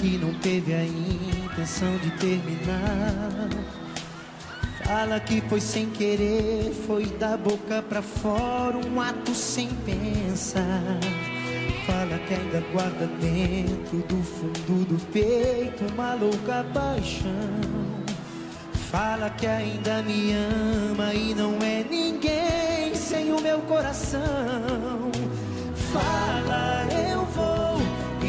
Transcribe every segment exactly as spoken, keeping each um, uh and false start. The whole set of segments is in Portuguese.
que não teve a intenção de terminar. Fala que foi sem querer, foi da boca pra fora, um ato sem pensar. Fala que ainda guarda dentro do fundo do peito uma louca paixão. Fala que ainda me ama e não é ninguém sem o meu coração. Fala, eu vou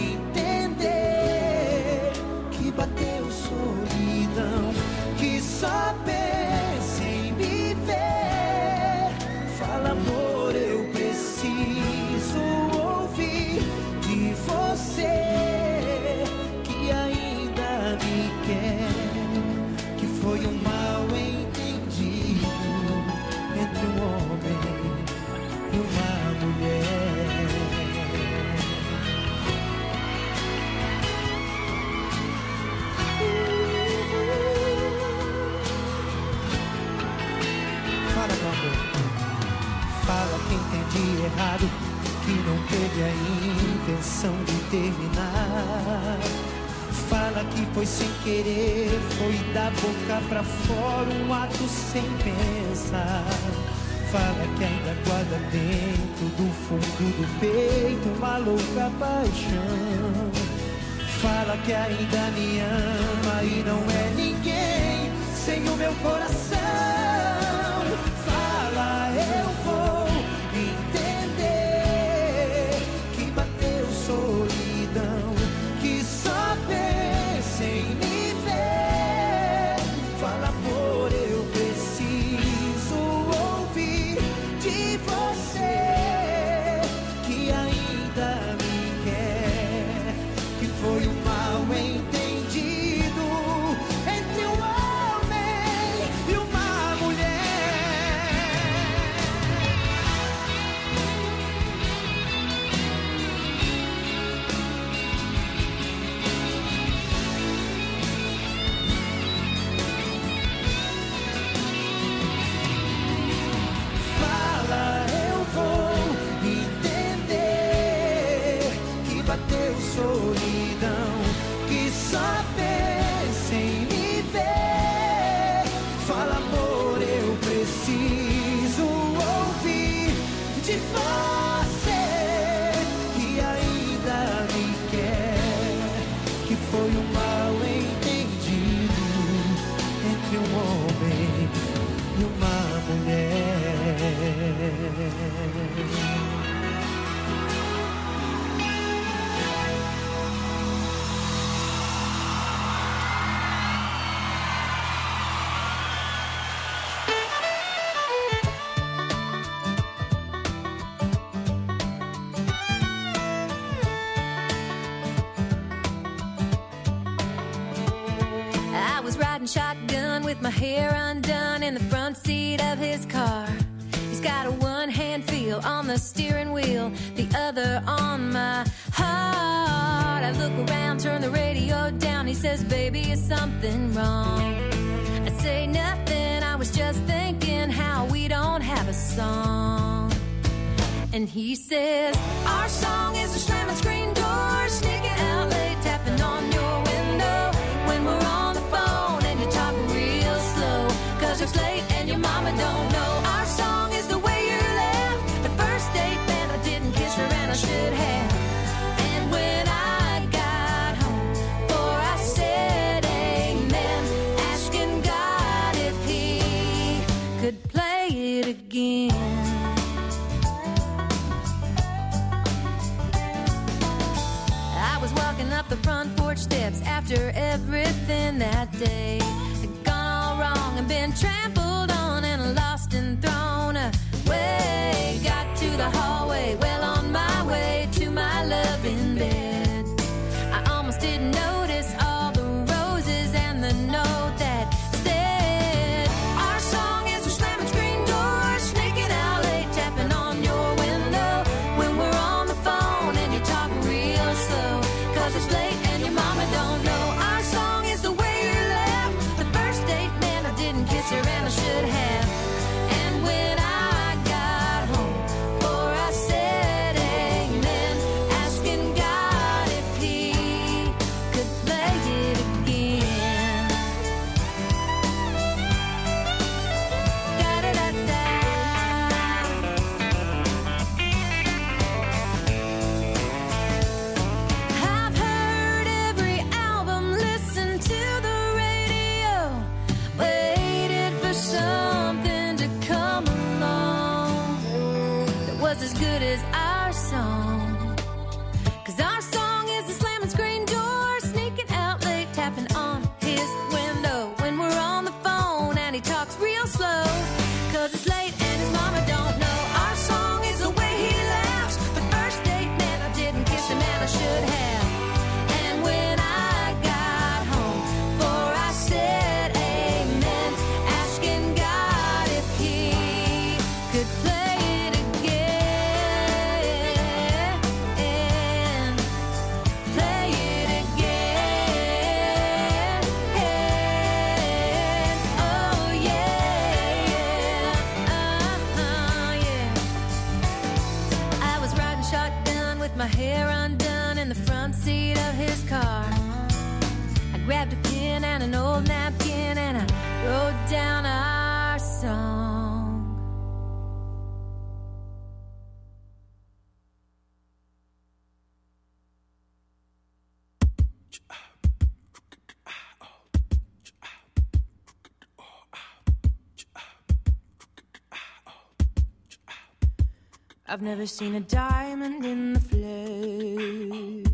entender que bateu solidão, que só pensa em me ver. Fala, amor, eu preciso ouvir de você que ainda me quer. Que foi um mal entendido entre um homem e uma mulher. Fala, meu amor. Fala que entendi errado, que não teve a intenção de terminar. Fala que foi sem querer, foi da boca pra fora, um ato sem pensar. Fala que ainda guarda dentro do fundo do peito uma louca paixão. Fala que ainda me ama e não é ninguém sem o meu coração. Fala, eu vou entender que bateu solidão, que só pensa em me ver. Fala, amor, eu preciso ouvir de você que ainda me quer. Que foi um mal entendido entre um homem e uma mulher. Fala, eu vou entender que bateu solidão, que só pensa em me ver. Fala, amor, eu preciso ouvir de você que ainda me quer. Que foi um mal entendido entre um homem e uma mulher. I was riding shotgun with my hair undone in the front seat of his car. He's got a one-hand feel on the steering wheel, the other on my heart. I look around, turn the radio down. He says, baby, is something wrong? I say nothing, I was just thinking how we don't have a song. And he says, our song is a slamming screen door, sneaking out late, tapping on your window when we're on the phone and you talk real slow, cause it's late and your mama don't know. Our song is the way you left the first date that I didn't kiss her and I should have. And when I got home, for I said amen, asking God if he could play it again. I was walking up the front porch steps after everything that day had gone all wrong and been trampled on and lost and thrown away. Got to the hallway, well on my way to my love in bed. I almost didn't notice all the roses and the note that said, our song is a slamming screen door, sneaking out late, tapping on your window when we're on the phone and you talk real slow, cause it's late and your mama don't know. Our song is the way you left the first date, man, I didn't kiss her and I should good as our song. Cause our song is the slamming screen door, sneaking out late, tapping on his window when we're on the phone and he talks real slow. Cause it's late and his mama don't know. Our song is the way he laughs. But first date man, I didn't kiss him and I should have. And when I got home, for I said amen, asking God if he could play it again. Play it again. Oh yeah, uh-huh, yeah. I was riding shotgun with my hair undone in the front seat of his car. I grabbed a pen and an old napkin and I wrote down our song. I've never seen a diamond in the flesh.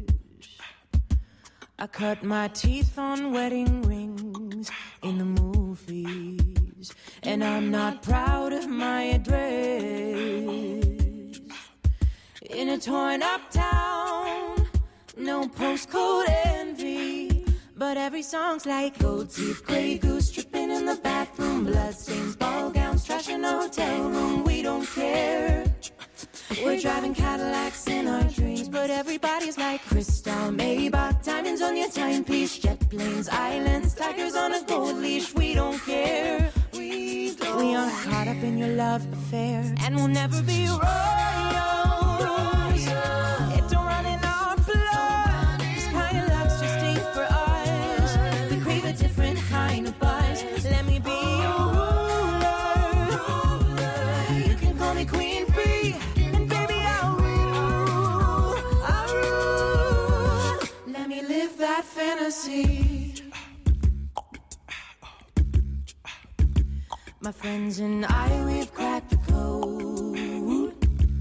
I cut my teeth on wedding rings in the movies, and I'm not proud of my address. In a torn up town, no postcode envy, but every song's like gold teeth, Grey Goose, tripping in the bathroom, bloodstains, ball gowns, trash in a hotel room. We don't care. We're driving Cadillacs in our dreams, but everybody's like crystal, Maybach, diamonds on your timepiece, jet planes, islands, tigers on a gold leash. We don't care. We don't. We aren't caught up in your love affair, and we'll never be royals. It don't run in our blood. This kind of luck's just ain't for us. We crave a different kind of buzz. Let me be your ruler. You can call me Queen Bee. That fantasy. My friends and I, we've cracked the code.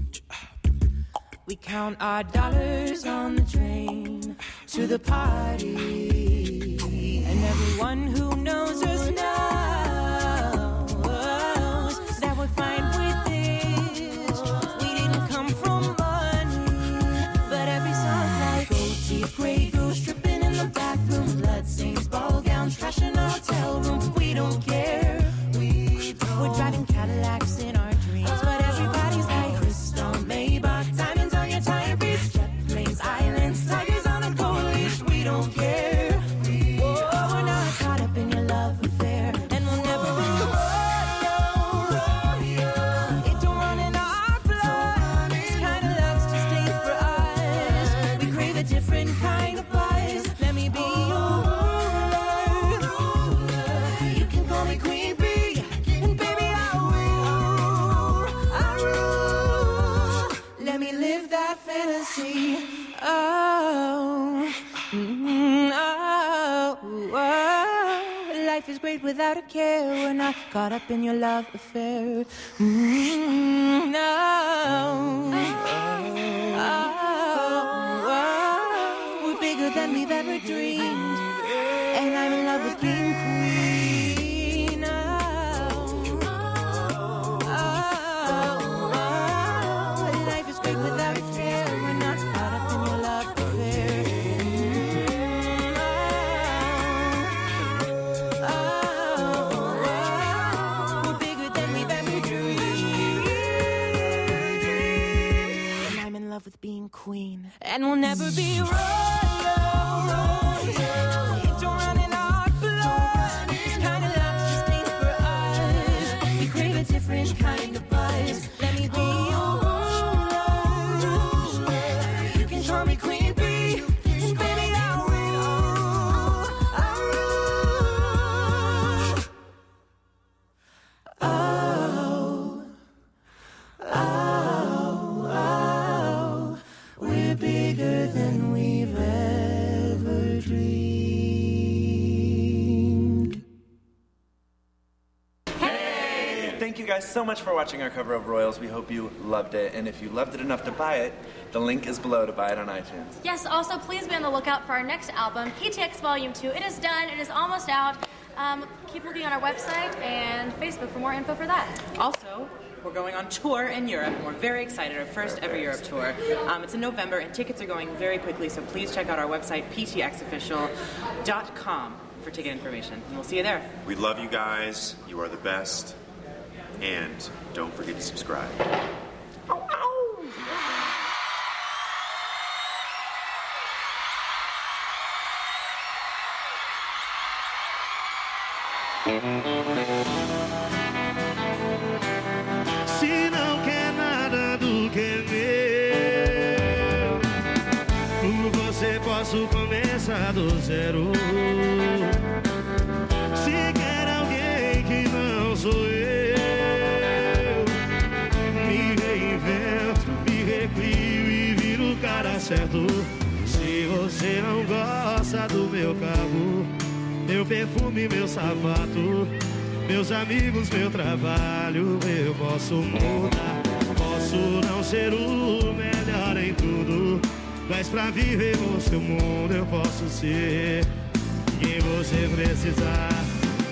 We count our dollars on the train to the party, and everyone who knows us knows that we're fine with this. We didn't come from money, but every song's like gold teeth, Grey Goose, tripping in the bathroom, bloodstains, ball gowns, trash in a hotel room. We don't care. We don't. We're driving Cadillacs in our dreams, but everybody's like crystal, Maybach, diamonds on your timepiece, jet planes, islands, tigers on a gold leash. We don't care. Whoa, we're not caught up in your love affair, and we'll never be royals. It don't run in our blood. This kind of love's just ain't for us. We crave a different kind of buzz. Let me be your ruler. You can call me Queen Bee, and baby I will. I rule. Let me live that fantasy. Oh, mm, oh, oh. Life is great without a care. We're not caught up in your love affair. Mm, no. Oh, oh. We're bigger than we've ever dreamed, and I'm in love with being queen. Oh, oh, oh. Life is great without a care. We're not caught up in your love affair. Oh, oh, oh. We're bigger than we've ever dreamed, and I'm in love with being queen, and we'll never be royals. It don't run in our blood. This kind of love just ain't for us. We crave a different kind of buzz. Let me be your ruler. You can call me Queen Bee, and baby I will. I rule. Oh, oh, oh. We're bigger than we've ever dreamed. thank you guys so much for watching our cover of Royals. We hope you loved it. And if you loved it enough to buy it, the link is below to buy it on iTunes. Yes, also please be on the lookout for our next album, P T X Volume two. It is done. It is almost out. Um, keep looking on our website and Facebook for more info for that. Also, we're going on tour in Europe, and we're very excited. Our first ever Europe tour. Um, it's in November, and tickets are going very quickly, so please check out our website, p t x official dot com, for ticket information, and we'll see you there. We love you guys. You are the best. And don't forget to subscribe. Ow, ow. Se não quer nada do que é meu, por você posso começar do zero. Se quer alguém que não sou eu, me reinvento, me recrio e viro o cara certo. Se você não gosta do meu carro, meu perfume, meu sapato, meus amigos, meu trabalho, eu posso mudar. Posso não ser o melhor em tudo, mas pra viver no seu mundo eu posso ser quem você precisar.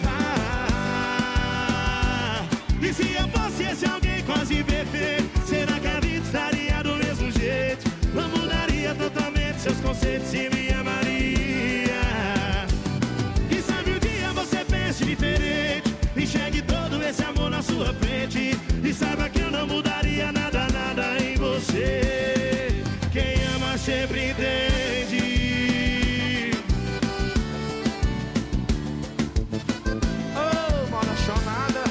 Ah, e se eu fosse esse alguém quase perfeito, será que a vida estaria do mesmo jeito? Não mudaria totalmente seus conceitos e me amaria. Quem sabe um dia você pense diferente, enxergue todo esse amor na sua frente e saiba que eu não mudaria nada, nada em você. Quem ama sempre entende. Oh, moda chonada.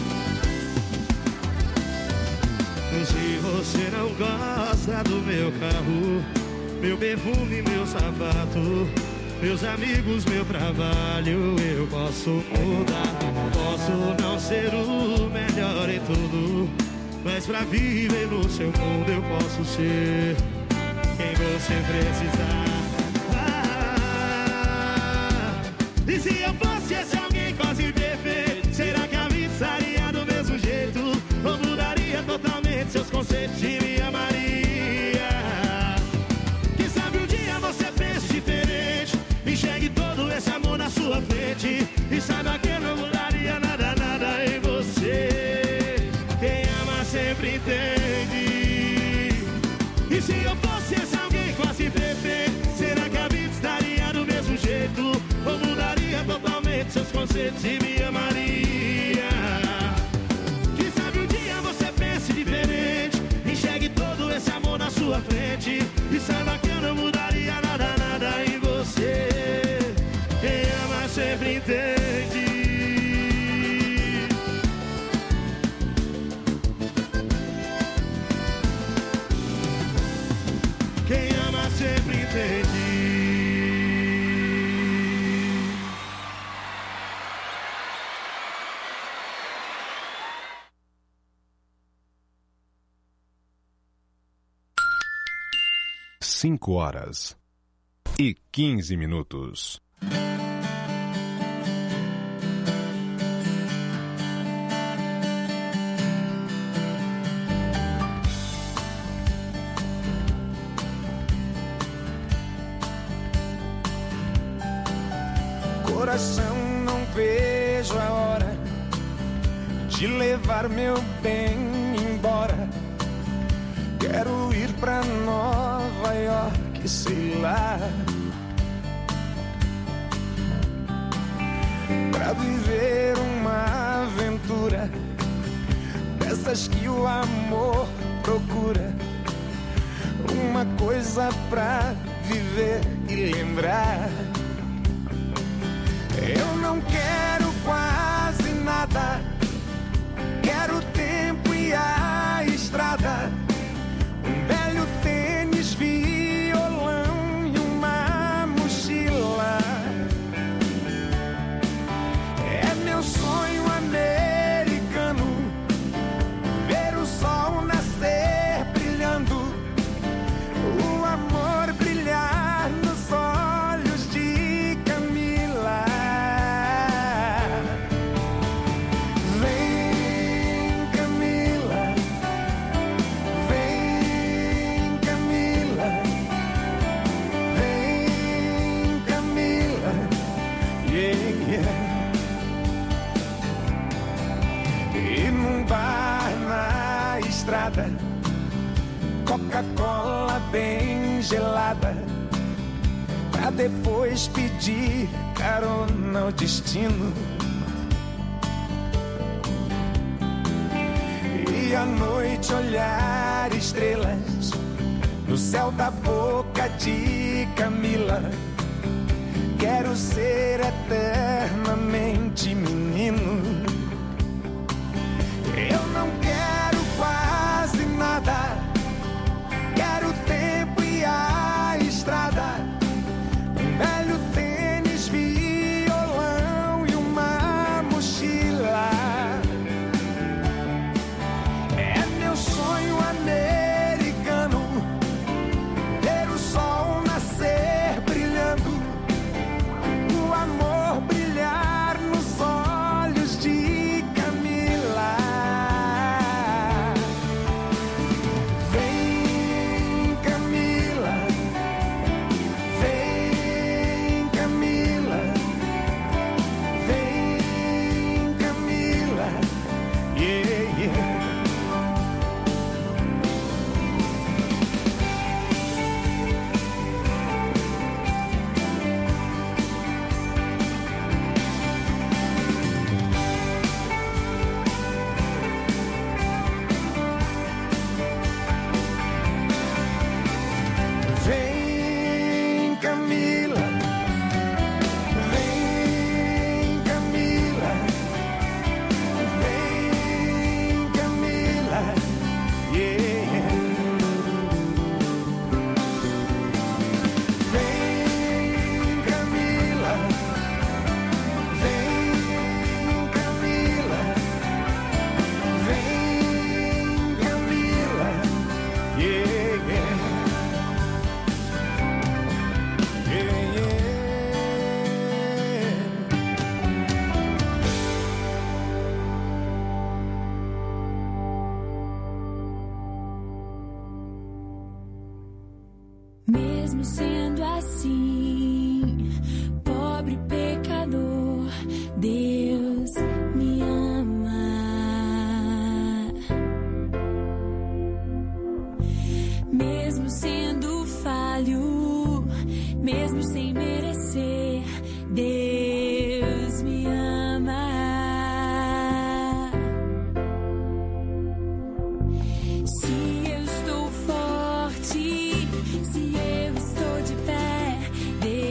Se você não gosta do meu carro, meu perfume, meu sapato, meus amigos, meu trabalho, eu posso mudar. Posso não ser o melhor em tudo, mas pra viver no seu mundo eu posso ser quem você precisar. Ah, e se eu fosse esse alguém quase perfeito, será que a vida estaria do mesmo jeito? Ou mudaria totalmente seus conceitos e me amaria? Quem sabe um dia você pense diferente, enxergue todo esse amor na sua frente e saiba que eu não mudaria nada, nada em você. Quem ama sempre entende. E se eu fosse esse alguém quase perfeito, será que a vida estaria do mesmo jeito? Ou mudaria totalmente seus conceitos e me amaria? Quem sabe um dia você pense diferente, enxergue todo esse amor na sua frente e saiba que eu não mudaria nada, nada em você. Quem ama sempre entende. Quem ama sempre entende. Cinco horas e quinze minutos. Coração, não vejo a hora de levar meu bem embora. Quero ir pra Nova York, sei lá, pra viver uma aventura dessas que o amor procura. Uma coisa pra viver e lembrar. Eu não quero quase nada, quero o tempo e a estrada, um velho tênis, violão e uma mochila. É meu sonho americano, ver o sol nascer brilhando, o amor brilhar nos olhos de Camila. estrada, Coca-Cola bem gelada, pra depois pedir carona ao destino. E à noite olhar estrelas no céu da boca de Camila. Quero ser eternamente menino. Eu não quero quase nada, quero o tempo e a estrada, um velho tênis, violão e uma mochila. É meu sonho americano, ver o sol nascer brilhando, o amor brilhar nos olhos de Camila. Vem, Camila, vem, Camila, vem, Camila, yeah, yeah. Vem, Camila, vem, Camila, vem, Camila, yeah. Vem, Camila, vem, Camila, vem, Camila, yeah, yeah. Yeah, yeah. Mesmo sendo assim, pobre pecador, Deus me ama. Mesmo sendo falho, mesmo sem merecer, Deus me ama. Se eu estou forte, se eu estou de pé, Deus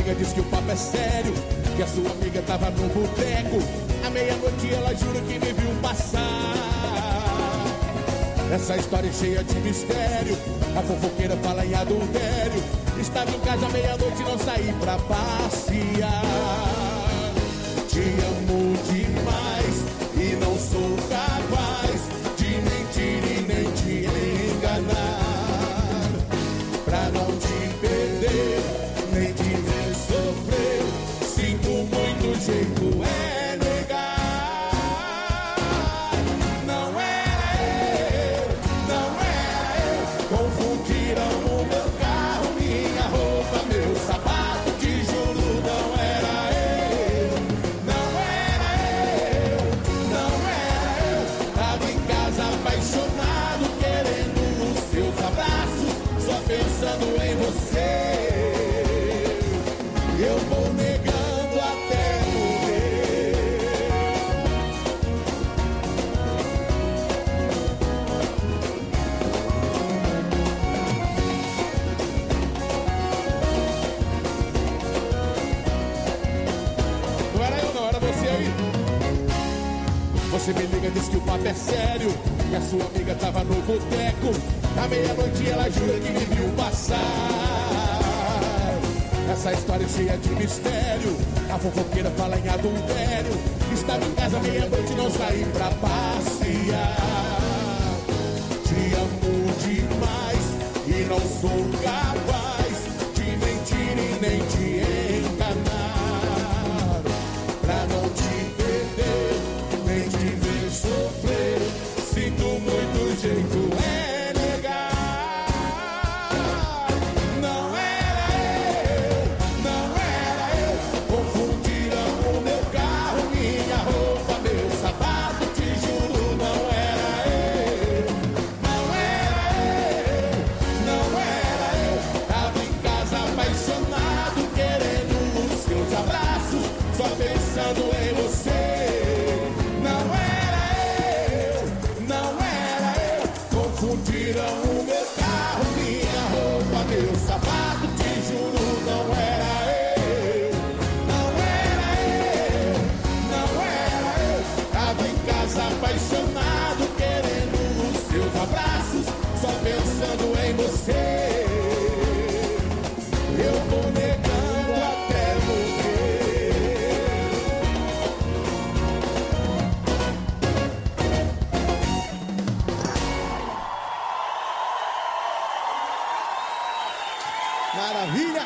liga, diz que o papo é sério, que a sua amiga tava no boteco. À meia-noite ela jura que me viu passar. Essa história é cheia de mistério, a fofoqueira fala em adultério. Estava em casa à meia-noite e não saí pra passear. Te amo demais e não sou capaz de mentir e nem te enganar. Pra não te perder, nem te ver sofrer, sinto muito, jeito é negar. Não era eu, não era eu. Confundiram o meu carro, minha roupa, meu sapato. Te juro, não era eu, não era eu, não era eu. Tava em casa apaixonado, querendo os seus abraços, só pensando em você. Eu vou negando até morrer. Não era eu, não, era você aí. Você me liga, diz que o papo é sério, que a sua amiga tava no boteco. À meia-noite ela jura que me viu passar. Essa história é cheia de mistério, a fofoqueira fala em adultério. Estava em casa meia-noite e não saí pra passear. Te amo demais e não sou capaz de mentir e nem te enganar. Pra não te perder, nem te ver sofrer, sinto muito, jeito é negar. Não era eu, não era eu. Confundiram o meu carro, minha roupa, meu sapato. Te juro, não era eu, não era eu, não era eu. Tava em casa apaixonado, querendo os seus abraços, só pensando em você. Não era eu, não era eu. Confundiram o meu carro, minha roupa, meu sapato. Te juro, não era eu, não era eu, não era eu. Tava em casa apaixonado, querendo os seus abraços, só pensando em você. Eu vou negando até morrer. Maravilha!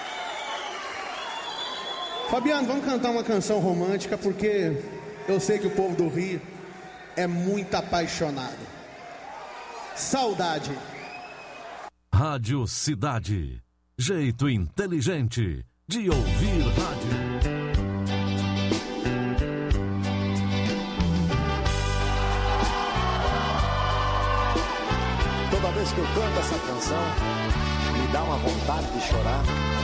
Fabiano, vamos cantar uma canção romântica, porque eu sei que o povo do Rio é muito apaixonado. Saudade. Rádio Cidade. Jeito inteligente de ouvir rádio. Toda vez que eu canto essa canção, me dá uma vontade de chorar.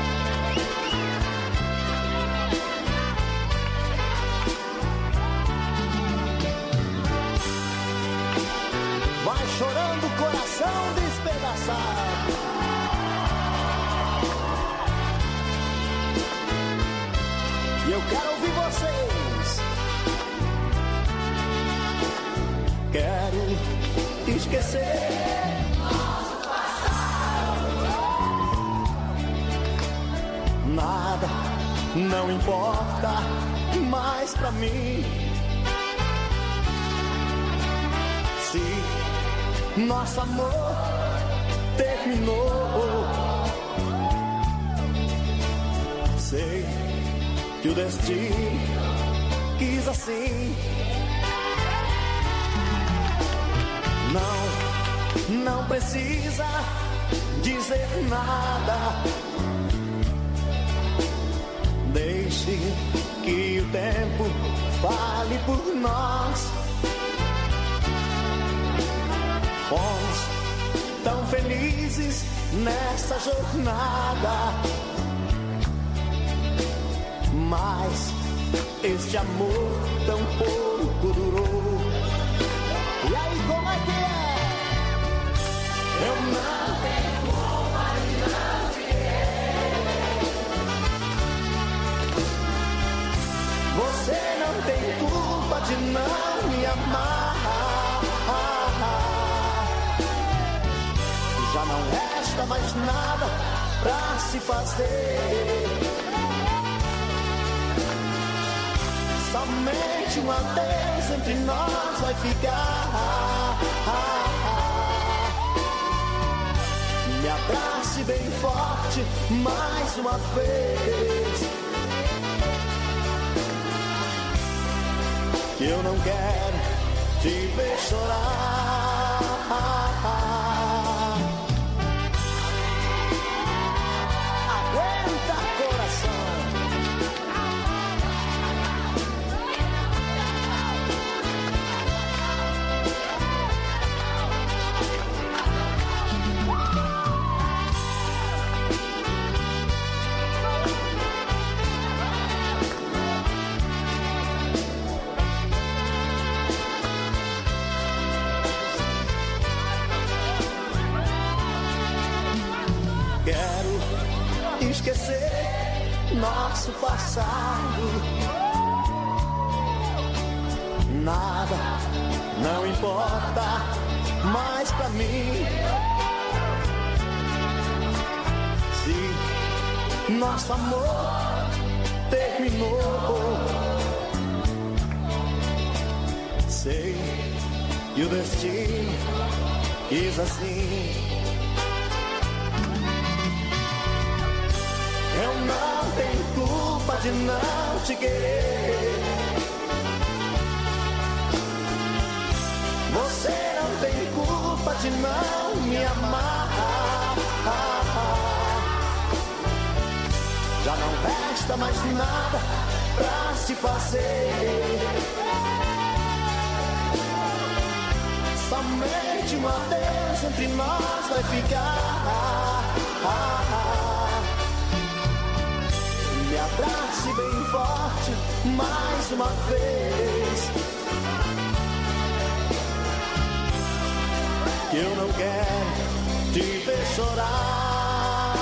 Vai chorando o coração despedaçado. E eu quero ouvir vocês. Quero esquecer nosso passado. Nada não importa mais pra mim. Se nosso amor terminou, sei que o destino quis assim. Não, não precisa dizer nada. Deixe que o tempo fale por nós. Fomos tão felizes nessa jornada, mas este amor tão pouco durou. E aí, como é que é? Eu não tenho como imaginar o que é. de não me amar. Já não resta mais nada pra se fazer. Somente um adeus entre nós vai ficar. Me abrace bem forte mais uma vez, que eu não quero te ver chorar. Aguenta, coração. Quero esquecer nosso passado. Nada não importa mais pra mim. Se nosso amor terminou, sei que o destino quis assim. Eu não tenho culpa de não te querer. Você não tem culpa de não me amar. Já não resta mais nada pra se fazer. Somente um adeus entre nós vai ficar. Me abrace bem forte mais uma vez, que eu não quero te ver chorar.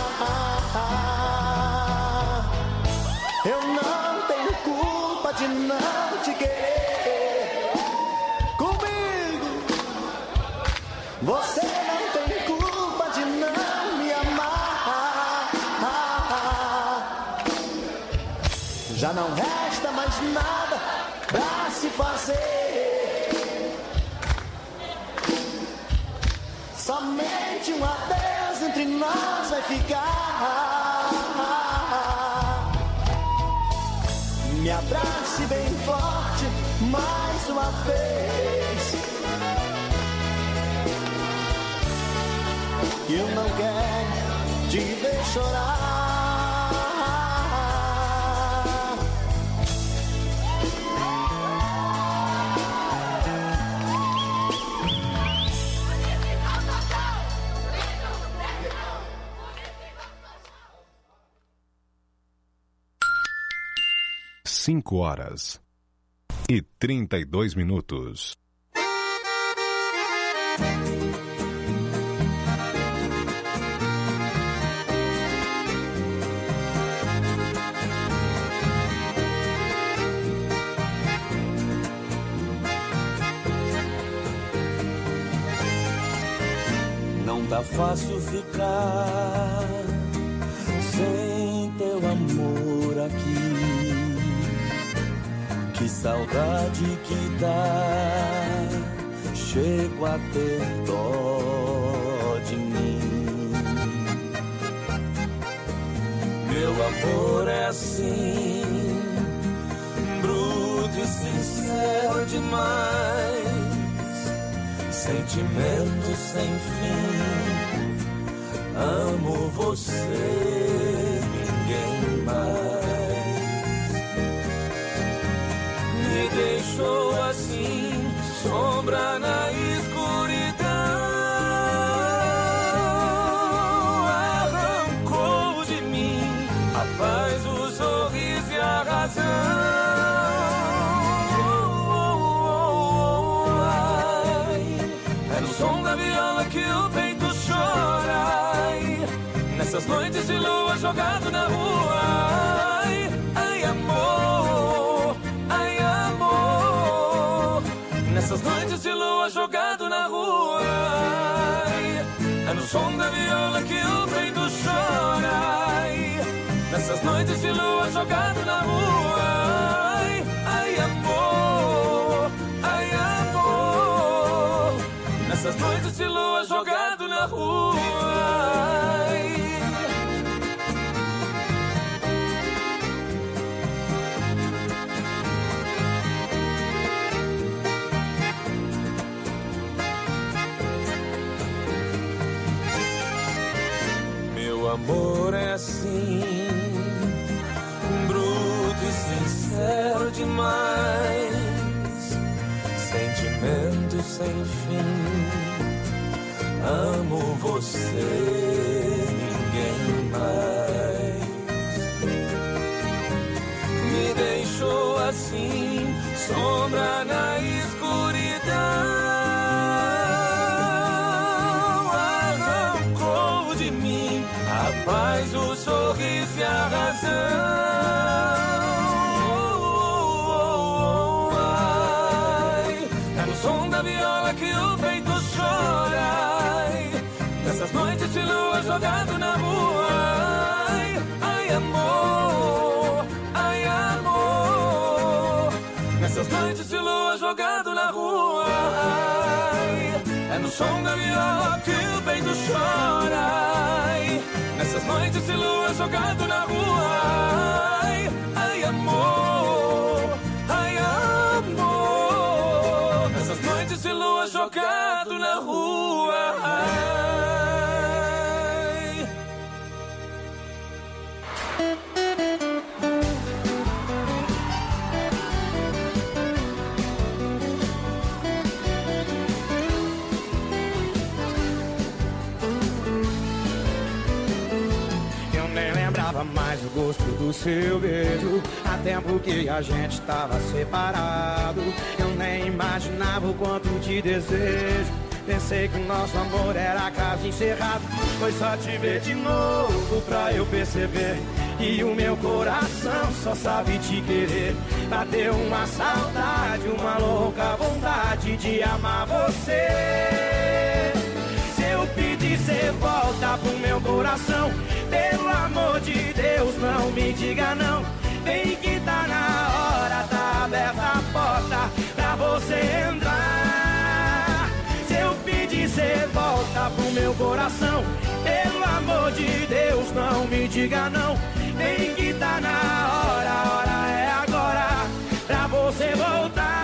Eu não tenho culpa de não te querer. Comigo você não tem culpa de não me amar. Já não resta mais nada pra se fazer. Somente um adeus entre nós vai ficar. Me abrace bem forte mais uma vez, que eu não quero te ver chorar. Cinco horas e trinta e dois minutos. Não tá fácil ficar sem teu amor aqui. Que saudade que dá, chego a ter dó de mim. Meu amor é assim, bruto e sincero demais, sentimento sem fim, amo você, ninguém mais. Me deixou assim, sombra na escuridão, arrancou de mim a paz, o sorriso e a razão. Oh, oh, oh, ai, é no som da viola que o peito chora, ai, nessas noites de lua jogado na rua, ai, ai amor, ai amor. nessas noites de lua jogado na rua. Ai, é no som da viola que o peito chora. Ai, nessas noites de lua jogado na rua. Ai, ai amor, ai amor, nessas noites de lua jogado na rua. Ai. Meu amor é assim, bruto e sincero demais, sentimento sem fim. Amo você, ninguém mais. Me deixou assim, sombra na escuridão. Arrancou de mim a paz, o sorriso e a razão. Ai, é no som da viola que o peito chora. Nessas noites de lua jogado na rua. Ai, ai amor, ai amor, nessas noites de lua jogado na rua. Ai, é no som da viola que o peito chora. Ai, nessas noites de lua jogado na rua. Ai, ai amor, ai amor, nessas noites de lua jogado na rua. Ai. Mais o gosto do seu beijo, há tempo que a gente estava separado. Eu nem imaginava o quanto te desejo. Pensei que o nosso amor era caso encerrado. Foi só te ver de novo pra eu perceber que o meu coração só sabe te querer. Bateu uma saudade, uma louca vontade de amar você. Se eu pedir, cê volta pro meu coração. Pelo amor de Deus, não me diga não. Vem que tá na hora, tá aberta a porta pra você entrar. Se eu pedir, cê volta pro meu coração. Pelo amor de Deus, não me diga não. Vem que tá na hora, a hora é agora pra você voltar.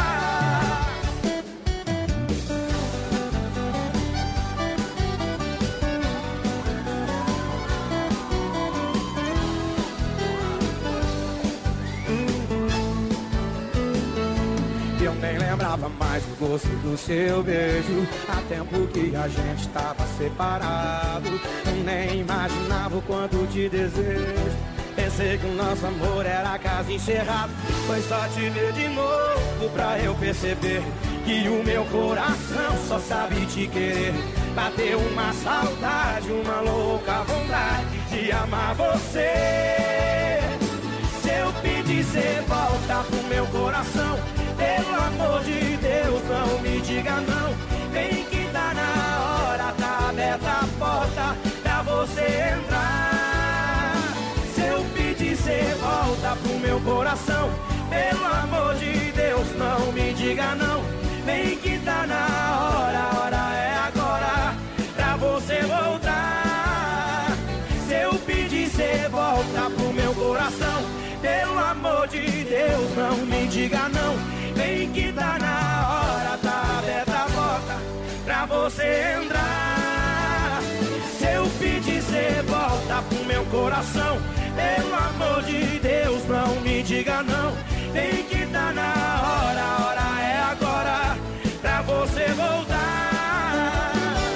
Eu nem lembrava mais o gosto do seu beijo. Há tempo que a gente estava separado. Eu nem imaginava o quanto te desejo. Pensei que o nosso amor era caso encerrado. Foi só te ver de novo pra eu perceber que o meu coração só sabe te querer. Bateu uma saudade, uma louca vontade de amar você. Se eu pedir, cê volta pro meu coração. Pelo amor de Deus, não me diga não. Vem que tá na hora, tá aberta a porta pra você entrar. Se eu pedir, cê volta pro meu coração. Pelo amor de Deus, não me diga não. Vem que tá na hora, a hora é agora pra você voltar. Se eu pedir, cê volta pro meu coração. Pelo amor de Deus, não me diga não. Vem que tá na hora, tá aberta a porta pra você entrar. Se eu pedir, cê volta pro meu coração. Pelo amor de Deus, não me diga não. Vem que tá na hora, a hora é agora pra você voltar.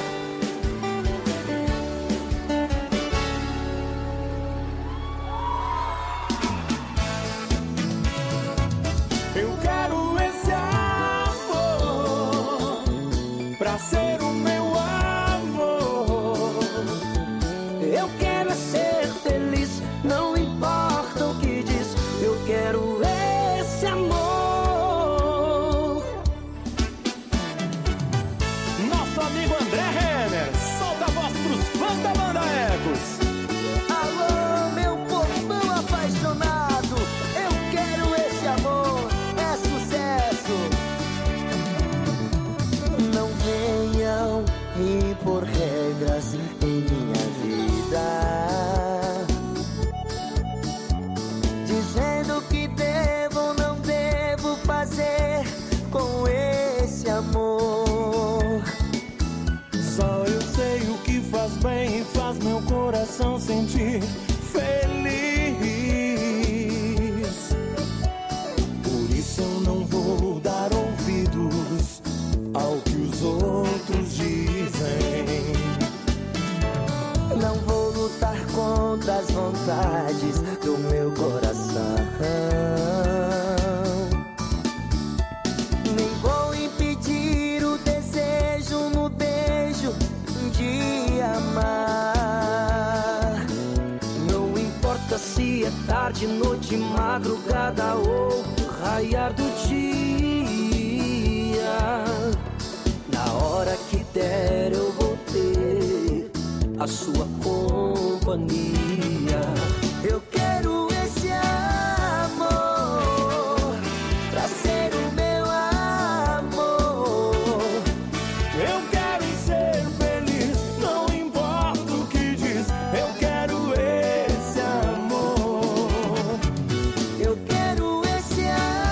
Eu quero esse amor pra ser o meu amor. Eu quero ser feliz, não importa o que diz. Eu quero esse amor tarde, noite, madrugada ou raiar do dia. Na hora que der eu vou ter a sua companhia. Eu quero esse amor pra ser o meu amor. Eu quero ser feliz, não importa o que diz. Eu quero esse amor. Eu quero esse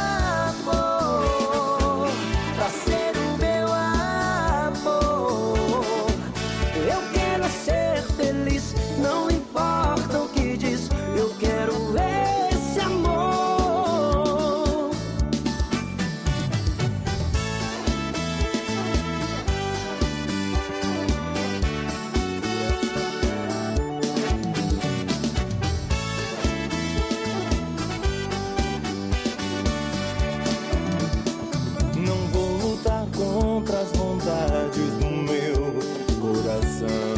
amor pra ser o meu amor. Eu quero ser feliz, não importa o que diz. Eu quero esse amor. Não vou lutar contra as vontades do meu coração.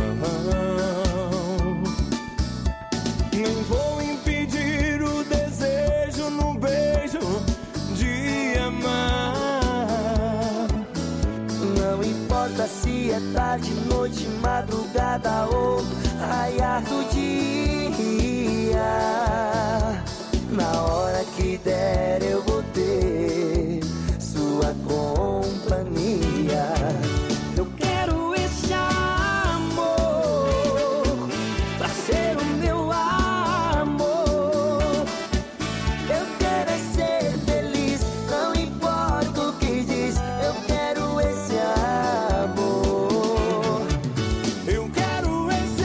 Nem vou impedir o desejo no beijo de amar. Não importa se é tarde, noite, madrugada ou raiar do dia. Na hora que der eu vou ter sua companhia. Eu quero esse amor pra ser o meu amor. Eu quero é ser feliz, não importa o que diz. Eu quero esse amor. Eu quero esse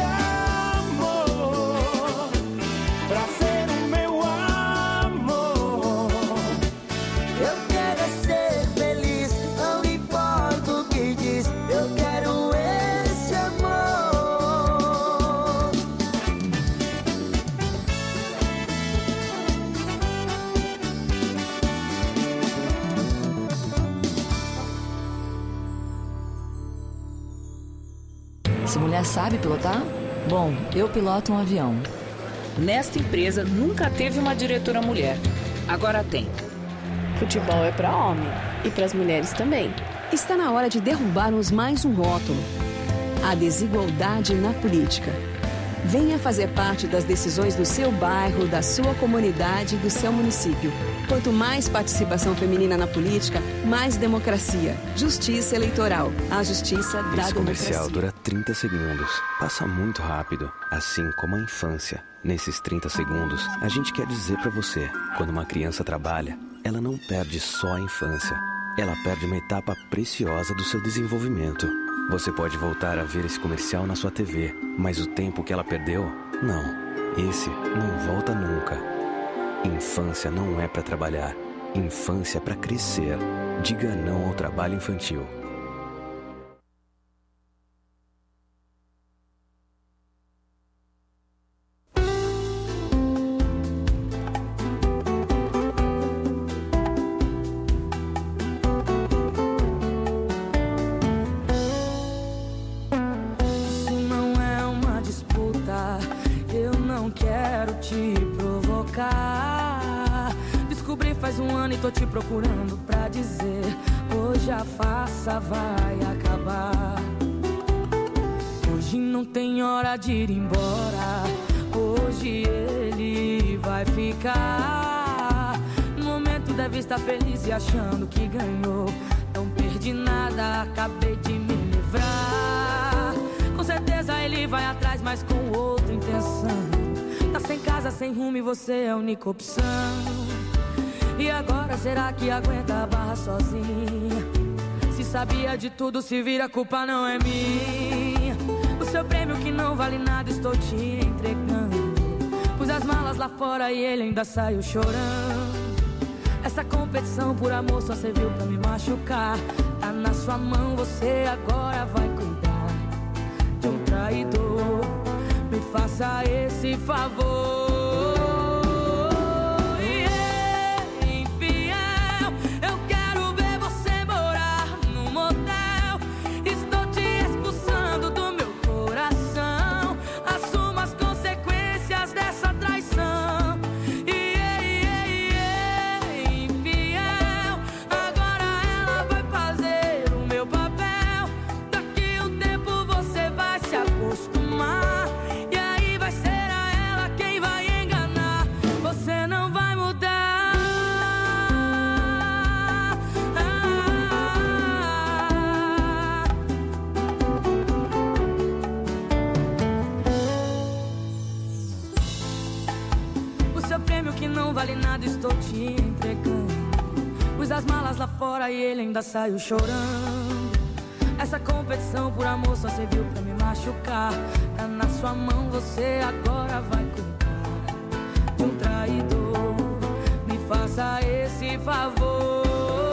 amor pra ser o meu amor. Eu quero é ser feliz, não importa o que diz. Eu quero esse amor. Essa mulher sabe pilotar? Bom, eu piloto um avião. Nesta empresa nunca teve uma diretora mulher. Agora tem. Futebol é para homem e para as mulheres também. Está na hora de derrubarmos mais um rótulo: a desigualdade na política. Venha fazer parte das decisões do seu bairro, da sua comunidade e do seu município. Quanto mais participação feminina na política, mais democracia. Justiça eleitoral. A justiça da Esse comercial democracia. dura trinta segundos. Passa muito rápido, assim como a infância. Nesses trinta segundos, a gente quer dizer pra você, quando uma criança trabalha, ela não perde só a infância. Ela perde uma etapa preciosa do seu desenvolvimento. Você pode voltar a ver esse comercial na sua T V, mas o tempo que ela perdeu, não. Esse não volta nunca. Infância não é pra trabalhar. Infância é pra crescer. Diga não ao trabalho infantil. Isso não é uma disputa, eu não quero te provocar. Descobri faz um ano e tô te procurando pra dizer: hoje a farsa vai acabar. Hoje não tem hora de ir embora, hoje ele vai ficar. No momento deve estar feliz e achando que ganhou. Não perdi nada, acabei de me livrar. Com certeza ele vai atrás, mas com outra intenção. Tá sem casa, sem rumo e você é a única opção. E agora será que aguenta a barra sozinha? Se sabia de tudo, se vira, a culpa não é minha. O seu prêmio que não vale nada estou te entregando. Pus as malas lá fora e ele ainda saiu chorando. Essa competição por amor só serviu pra me machucar. Tá na sua mão, você agora vai cuidar de um traidor. Me faça esse favor. E as malas lá fora e ele ainda saiu chorando. Essa competição por amor só serviu pra me machucar. Tá na sua mão, você agora vai cuidar de um traidor. Me faça esse favor.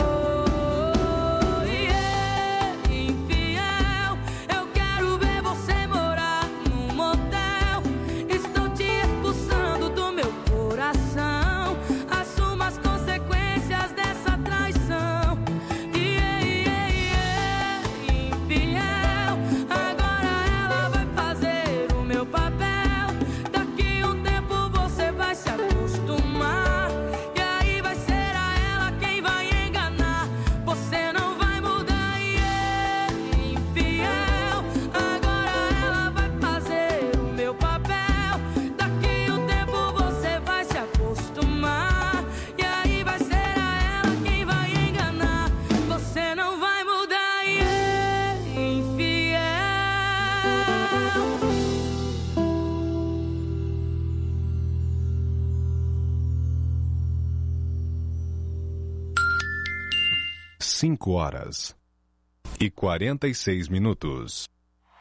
Cinco horas e quarenta e seis minutos.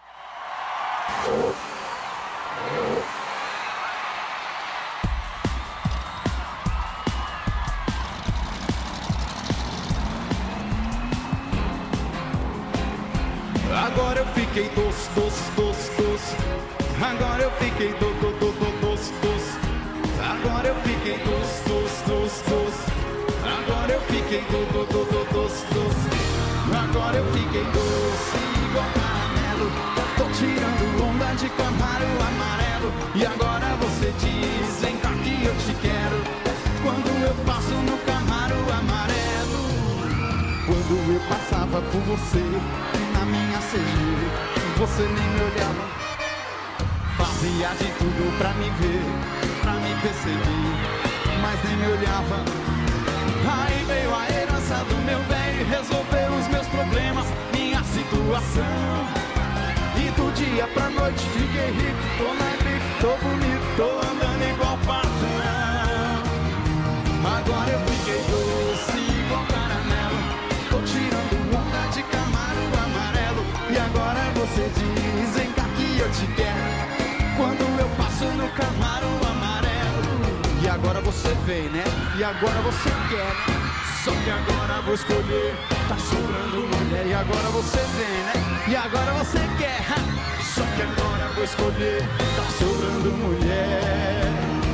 Agora eu fiquei doce, doce, doce, doce. Agora eu fiquei do, do, do, do, doce, doce. Agora eu fiquei doce, doce, doce, doce. Agora eu fiquei do, do, do, do, doce, doce. Agora eu fiquei doce igual caramelo. Tô tirando onda de Camaro amarelo. E agora você diz, vem cá que eu te quero. Quando eu passo no Camaro amarelo. Quando eu passava por você na minha C G, você nem me olhava. Fazia de tudo pra me ver, pra me perceber, mas nem me olhava. Aí veio a herança do meu velho, resolveu os meus problemas, minha situação. E do dia pra noite fiquei rico, tô na grife, tô bonito, tô andando igual patrão. Agora eu fiquei doce igual caramelo, tô tirando onda de Camaro amarelo. E agora você diz, vem cá que eu te quero. Quando eu passo no Camaro amarelo. E agora você vem, né? E agora você quer. Só que agora vou escolher, tá sobrando mulher. E agora você vem, né? E agora você quer. Só que agora vou escolher, tá sobrando mulher.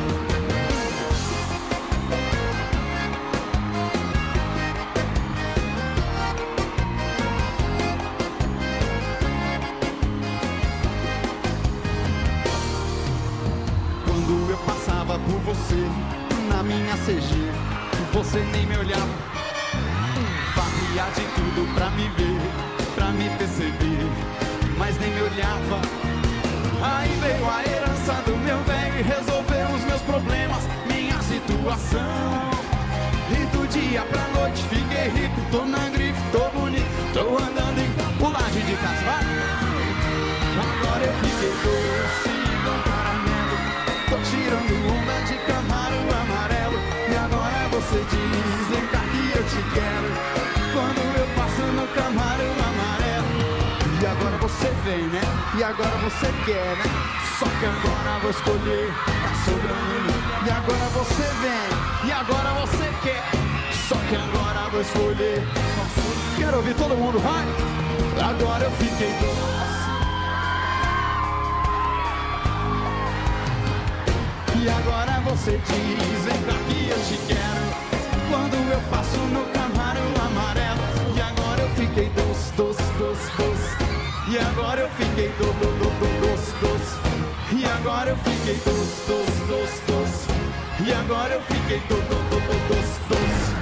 Quando eu passava por você na minha C G, você nem me olhava. Fazia de tudo pra me ver, pra me perceber, mas nem me olhava. Aí veio a herança do meu velho e resolveu os meus problemas, minha situação. E do dia pra noite fiquei rico, tô na grife, tô bonito, tô andando em pulagem de casa, vai. Agora eu fiquei doce igual caramelo, tô tirando onda de Camaro amarelo. E agora você diz, vem cá que eu te quero. Quando eu passo no Camaro amarelo. E agora você vem, né? E agora você quer, né? Só que agora vou escolher, tá sobrando. E agora você vem, e agora você quer. Só que agora vou escolher. Quero ouvir todo mundo, vai! Agora eu fiquei doce. E agora você diz, vem cá que eu te quero. Quando eu passo no Camaro amarelo. E agora eu fiquei doce, doce, doce, doce. E agora eu fiquei do, do, do, do, doce, doce. E agora eu fiquei doce, doce, doce, doce. E agora eu fiquei do, do, do, do, doce, doce.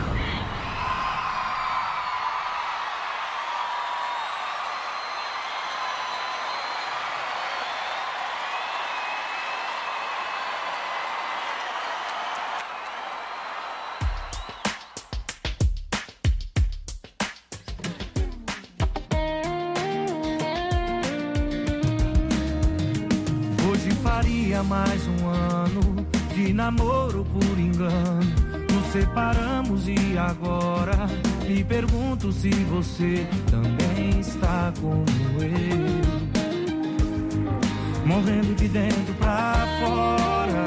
Mais um ano de namoro por engano. No separamos e agora me pergunto se você também está como eu, morrendo de dentro pra fora.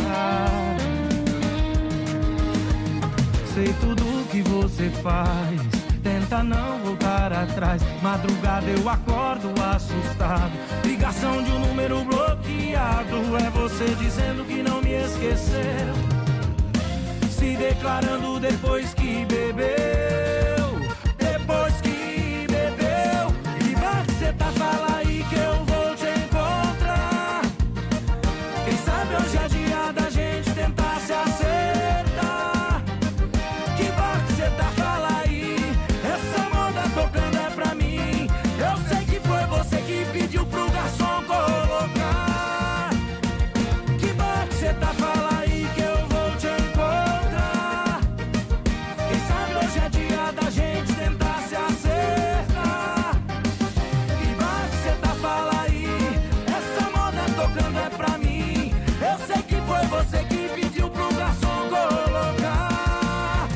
Sei tudo que você faz, tenta não voltar atrás. Madrugada eu acordo assustado, ligação de um número bloqueado. É você dizendo que não me esqueceu, se declarando depois que bebeu. Depois que bebeu, que bar que cê tá, fala aí que eu vou te encontrar. Quem sabe hoje é dia da gente tentar se acertar. Que bar que cê tá, fala aí, essa moda tocando é pra mim. Eu sei que foi você que pediu pro garçom colocar. Que bar que cê tá, fala aí que eu vou te encontrar. Quem sabe hoje é dia da gente tentar se acertar. Que bar que cê tá, fala aí, essa moda tocando é pra mim. Eu sei que foi você que pediu pro garçom colocar.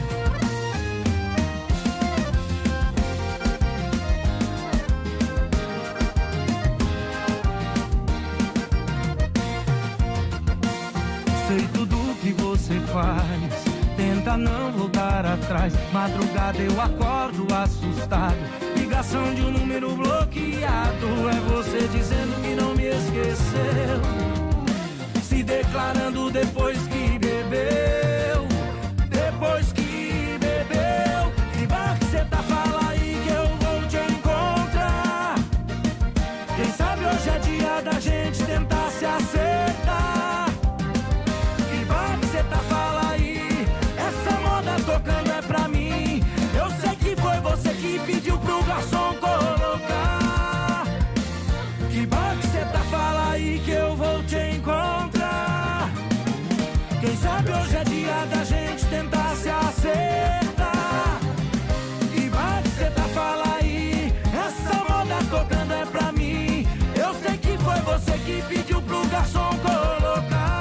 Sei tudo que você faz, tenta não voltar atrás. Madrugada eu acordo assustado, ligação de um número bloqueado. É você dizendo que não me esqueceu, se declarando depois que bebeu. Depois que bebeu, que bar que cê tá, fala aí que eu vou te encontrar. Quem sabe hoje é dia da gente tentar se acertar. Que bar que cê tá, fala aí, essa moda tocando é pra mim. Eu sei que foi você que pediu pro garçom colocar. Que bar que cê tá, fala aí que eu vou te encontrar. Quem sabe hoje é dia da gente tentar se acertar. Que bar que cê tá, fala aí, essa moda tocando é pra mim. Eu sei que foi você que pediu pro garçom colocar.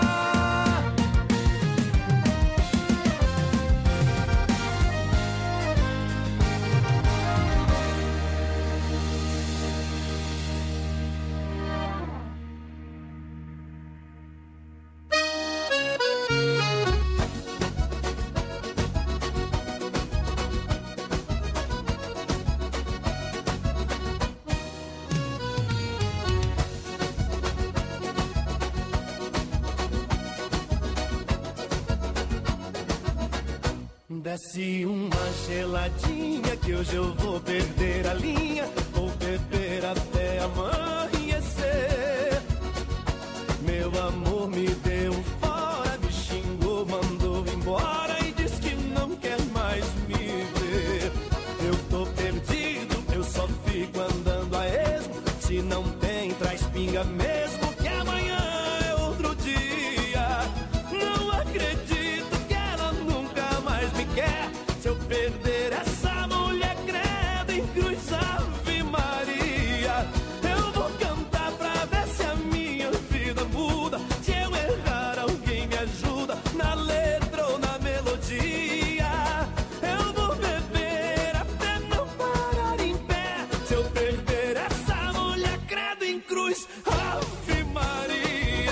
Desce uma geladinha que hoje eu vou perder a linha. Vou beber até amanhecer. Meu amor me deu fora, me xingou, mandou embora e diz que não quer mais me ver. Eu tô perdido, eu só fico andando a esmo. Se não tem, traz pinga mesmo, que amanhã é outro dia. Não acredito que ela nunca mais me quer. Se eu perder essa mulher, credo em cruz, Ave Maria. Eu vou cantar pra ver se a minha vida muda. Se eu errar, alguém me ajuda na letra ou na melodia. Eu vou beber até não parar em pé. Se eu perder essa mulher, credo em cruz, Ave Maria.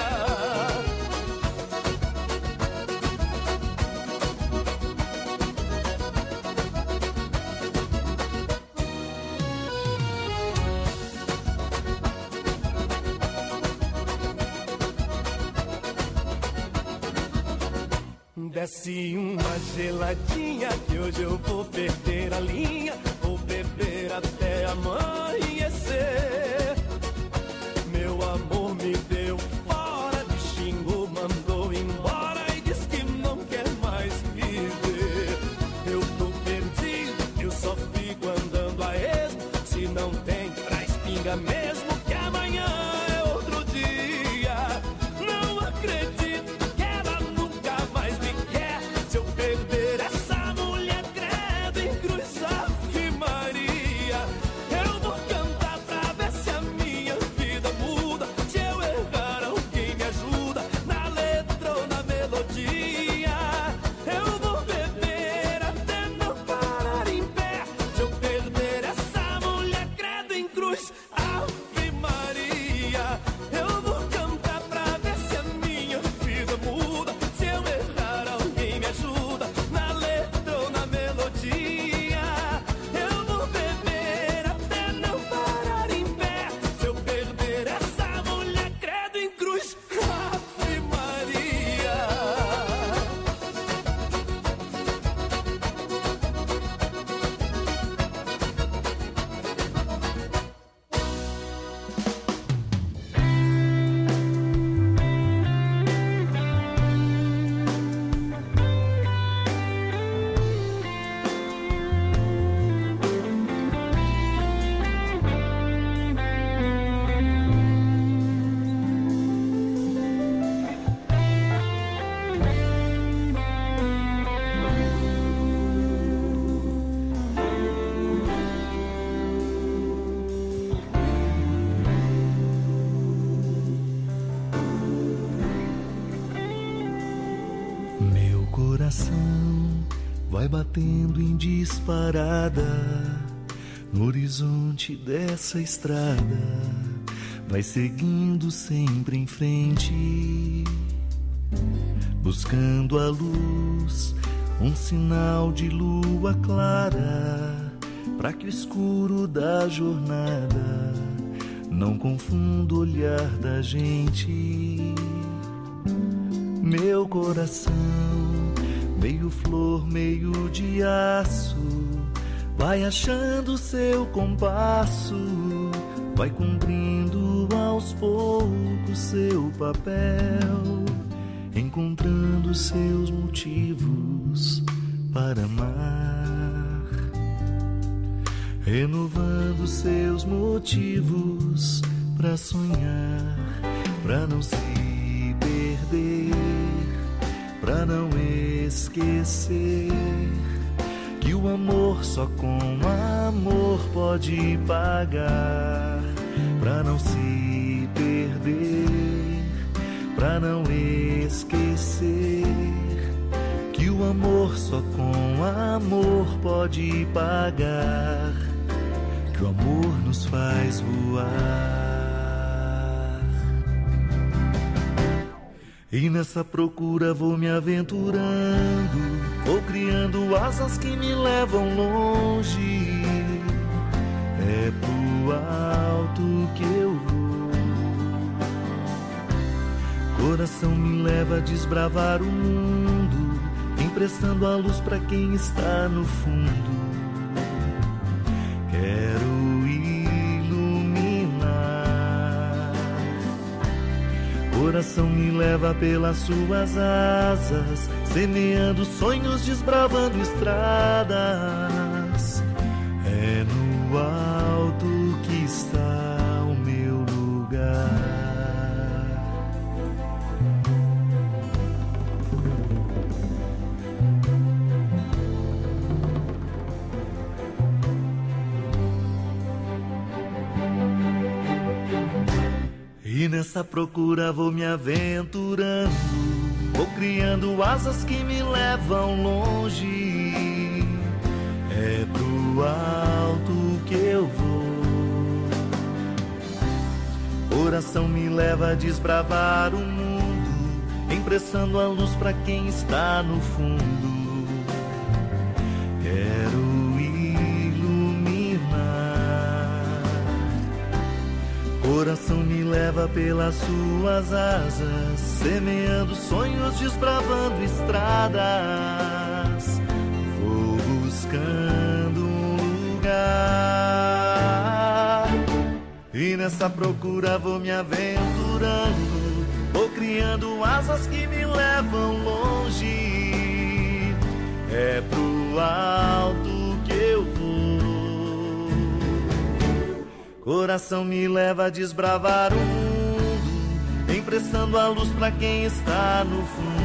Desce uma geladinha que hoje eu vou perder a linha. Vou beber até amanhecer. Meu amor me deu fora, me xingou, mandou embora e diz que não quer mais me ver. Eu tô perdido, eu só fico andando a esmo. Se não tem, traz pinga mesmo, que amanhã é outro dia. Não acredito que ela nunca mais me quer. Se eu perder essa mulher, credo em cruz, Ave vai batendo em disparada no horizonte dessa estrada, vai seguindo sempre em frente, buscando a luz, um sinal de lua clara, para que o escuro da jornada não confunda o olhar da gente. Meu coração, meio flor, meio de aço, vai achando seu compasso, vai cumprindo aos poucos seu papel, encontrando seus motivos para amar, renovando seus motivos para sonhar, para não se perder, para não esquecer que o amor só com amor pode pagar, para não se perder, para não esquecer que o amor só com amor pode pagar, que o amor nos faz voar. E nessa procura vou me aventurando, vou criando asas que me levam longe, é pro alto que eu vou. Coração me leva a desbravar o mundo, emprestando a luz pra quem está no fundo. Quero iluminar. Coração me leva pelas suas asas, semeando sonhos, desbravando estradas. É no alto que está o meu lugar. E nessa procura vou me aventurando, vou criando asas que me levam longe, é pro alto que eu vou. Coração me leva a desbravar o mundo, emprestando a luz pra quem está no fundo. Quero coração me leva pelas suas asas, semeando sonhos, desbravando estradas. Vou buscando um lugar, e nessa procura vou me aventurando, vou criando asas que me levam longe, é pro alto que eu vou. Coração me leva a desbravar o mundo, emprestando a luz pra quem está no fundo.